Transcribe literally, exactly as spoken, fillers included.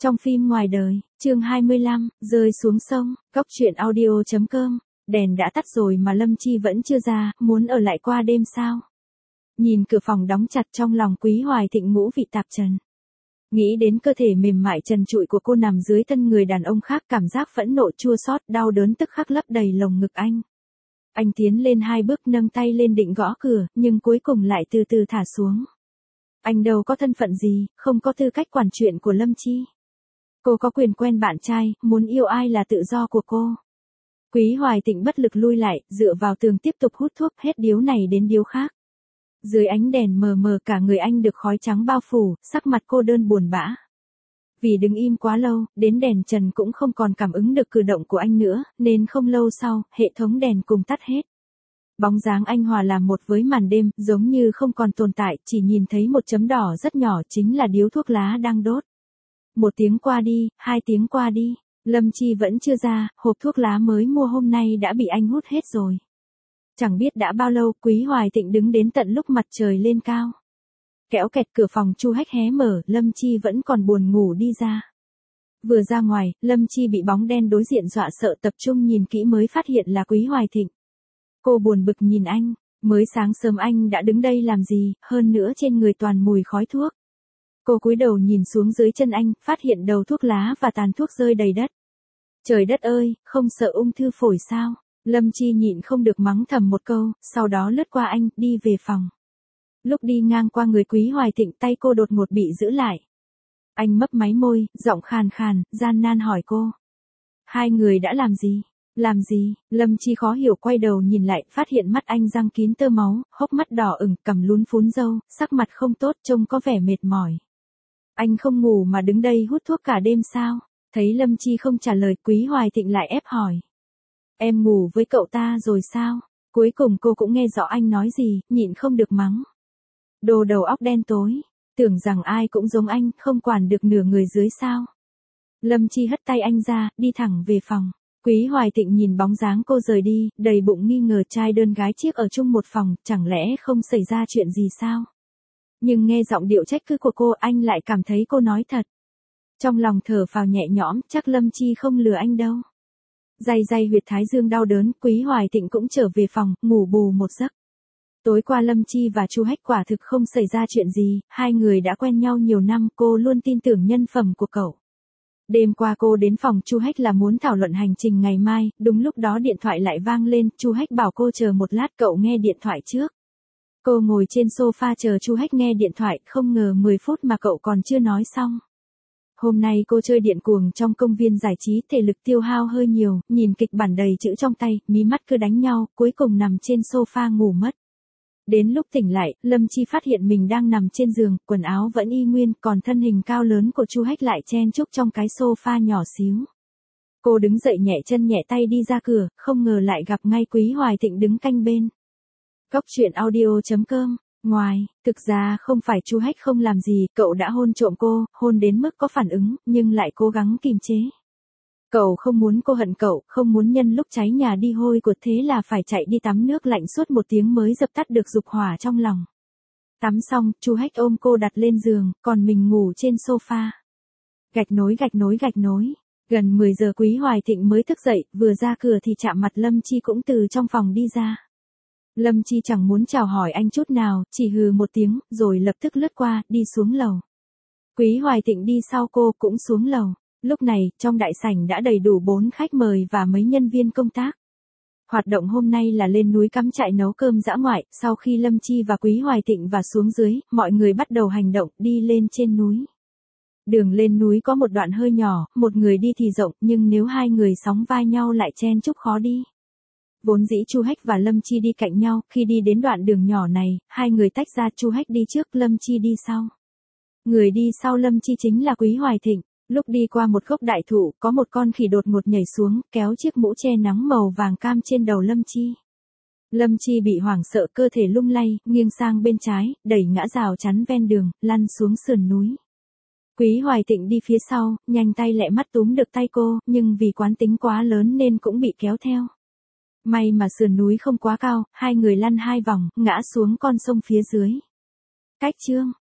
Trong phim ngoài đời, chương hai mươi lăm, rơi xuống sông, Cóc truyện audio chấm com, đèn đã tắt rồi mà Lâm Chi vẫn chưa ra, muốn ở lại qua đêm sao? Nhìn cửa phòng đóng chặt trong lòng Quý Hoài Thịnh ngũ vị tạp trần. Nghĩ đến cơ thể mềm mại trần trụi của cô nằm dưới thân người đàn ông khác, cảm giác phẫn nộ chua xót đau đớn tức khắc lấp đầy lồng ngực anh. Anh tiến lên hai bước nâng tay lên định gõ cửa, nhưng cuối cùng lại từ từ thả xuống. Anh đâu có thân phận gì, không có tư cách quản chuyện của Lâm Chi. Cô có quyền quen bạn trai, muốn yêu ai là tự do của cô. Quý Hoài Thịnh bất lực lui lại, dựa vào tường tiếp tục hút thuốc hết điếu này đến điếu khác. Dưới ánh đèn mờ mờ cả người anh được khói trắng bao phủ, sắc mặt cô đơn buồn bã. Vì đứng im quá lâu, đến đèn trần cũng không còn cảm ứng được cử động của anh nữa, nên không lâu sau, hệ thống đèn cùng tắt hết. Bóng dáng anh hòa làm một với màn đêm, giống như không còn tồn tại, chỉ nhìn thấy một chấm đỏ rất nhỏ chính là điếu thuốc lá đang đốt. Một tiếng qua đi, hai tiếng qua đi, Lâm Chi vẫn chưa ra, hộp thuốc lá mới mua hôm nay đã bị anh hút hết rồi. Chẳng biết đã bao lâu, Quý Hoài Thịnh đứng đến tận lúc mặt trời lên cao. Kéo kẹt cửa phòng Chu Hách hé mở, Lâm Chi vẫn còn buồn ngủ đi ra. Vừa ra ngoài, Lâm Chi bị bóng đen đối diện dọa sợ, tập trung nhìn kỹ mới phát hiện là Quý Hoài Thịnh. Cô buồn bực nhìn anh, mới sáng sớm anh đã đứng đây làm gì, hơn nữa trên người toàn mùi khói thuốc. Cô cúi đầu nhìn xuống dưới chân anh, phát hiện đầu thuốc lá và tàn thuốc rơi đầy đất. Trời đất ơi, không sợ ung thư phổi sao? Lâm Chi nhịn không được mắng thầm một câu, sau đó lướt qua anh, đi về phòng. Lúc đi ngang qua người Quý Hoài Thịnh, tay cô đột ngột bị giữ lại. Anh mấp máy môi, giọng khàn khàn, gian nan hỏi cô. Hai người đã làm gì? Làm gì? Lâm Chi khó hiểu quay đầu nhìn lại, phát hiện mắt anh răng kín tơ máu, hốc mắt đỏ ửng, cằm lún phún râu, sắc mặt không tốt, trông có vẻ mệt mỏi. Anh không ngủ mà đứng đây hút thuốc cả đêm sao? Thấy Lâm Chi không trả lời, Quý Hoài Thịnh lại ép hỏi. Em ngủ với cậu ta rồi sao? Cuối cùng cô cũng nghe rõ anh nói gì, nhịn không được mắng. Đồ đầu óc đen tối, tưởng rằng ai cũng giống anh, không quản được nửa người dưới sao? Lâm Chi hất tay anh ra, đi thẳng về phòng. Quý Hoài Thịnh nhìn bóng dáng cô rời đi, đầy bụng nghi ngờ trai đơn gái chiếc ở chung một phòng, chẳng lẽ không xảy ra chuyện gì sao? Nhưng nghe giọng điệu trách cứ của cô, anh lại cảm thấy cô nói thật. Trong lòng thở phào nhẹ nhõm, chắc Lâm Chi không lừa anh đâu. Day day huyệt thái dương đau đớn, Quý Hoài Thịnh cũng trở về phòng, ngủ bù một giấc. Tối qua Lâm Chi và Chu Hách quả thực không xảy ra chuyện gì, hai người đã quen nhau nhiều năm, cô luôn tin tưởng nhân phẩm của cậu. Đêm qua cô đến phòng Chu Hách là muốn thảo luận hành trình ngày mai, đúng lúc đó điện thoại lại vang lên, Chu Hách bảo cô chờ một lát, cậu nghe điện thoại trước. Cô ngồi trên sofa chờ Chu Hách nghe điện thoại, không ngờ mười phút mà cậu còn chưa nói xong. Hôm nay cô chơi điện cuồng trong công viên giải trí, thể lực tiêu hao hơi nhiều, nhìn kịch bản đầy chữ trong tay, mí mắt cứ đánh nhau, cuối cùng nằm trên sofa ngủ mất. Đến lúc tỉnh lại, Lâm Chi phát hiện mình đang nằm trên giường, quần áo vẫn y nguyên, còn thân hình cao lớn của Chu Hách lại chen chúc trong cái sofa nhỏ xíu. Cô đứng dậy nhẹ chân nhẹ tay đi ra cửa, không ngờ lại gặp ngay Quý Hoài Thịnh đứng canh bên. Cóc truyện audio chấm com. Ngoài, thực ra không phải Chu Hách không làm gì, cậu đã hôn trộm cô, hôn đến mức có phản ứng, nhưng lại cố gắng kìm chế. Cậu không muốn cô hận cậu, không muốn nhân lúc cháy nhà đi hôi của, thế là phải chạy đi tắm nước lạnh suốt một tiếng mới dập tắt được dục hỏa trong lòng. Tắm xong, Chu Hách ôm cô đặt lên giường, còn mình ngủ trên sofa. Gạch nối gạch nối gạch nối. Gần mười giờ Quý Hoài Thịnh mới thức dậy, vừa ra cửa thì chạm mặt Lâm Chi cũng từ trong phòng đi ra. Lâm Chi chẳng muốn chào hỏi anh chút nào, chỉ hừ một tiếng, rồi lập tức lướt qua, đi xuống lầu. Quý Hoài Thịnh đi sau cô cũng xuống lầu. Lúc này, trong đại sảnh đã đầy đủ bốn khách mời và mấy nhân viên công tác. Hoạt động hôm nay là lên núi cắm trại nấu cơm dã ngoại, sau khi Lâm Chi và Quý Hoài Thịnh và xuống dưới, mọi người bắt đầu hành động, đi lên trên núi. Đường lên núi có một đoạn hơi nhỏ, một người đi thì rộng, nhưng nếu hai người sóng vai nhau lại chen chúc khó đi. Vốn dĩ Chu Hách và Lâm Chi đi cạnh nhau, khi đi đến đoạn đường nhỏ này, hai người tách ra, Chu Hách đi trước, Lâm Chi đi sau. Người đi sau Lâm Chi chính là Quý Hoài Thịnh. Lúc đi qua một gốc đại thụ, có một con khỉ đột ngột nhảy xuống, kéo chiếc mũ che nắng màu vàng cam trên đầu Lâm Chi. Lâm Chi bị hoảng sợ, cơ thể lung lay, nghiêng sang bên trái, đẩy ngã rào chắn ven đường, lăn xuống sườn núi. Quý Hoài Thịnh đi phía sau, nhanh tay lẹ mắt túm được tay cô, nhưng vì quán tính quá lớn nên cũng bị kéo theo. May mà sườn núi không quá cao, hai người lăn hai vòng, ngã xuống con sông phía dưới. Cách chương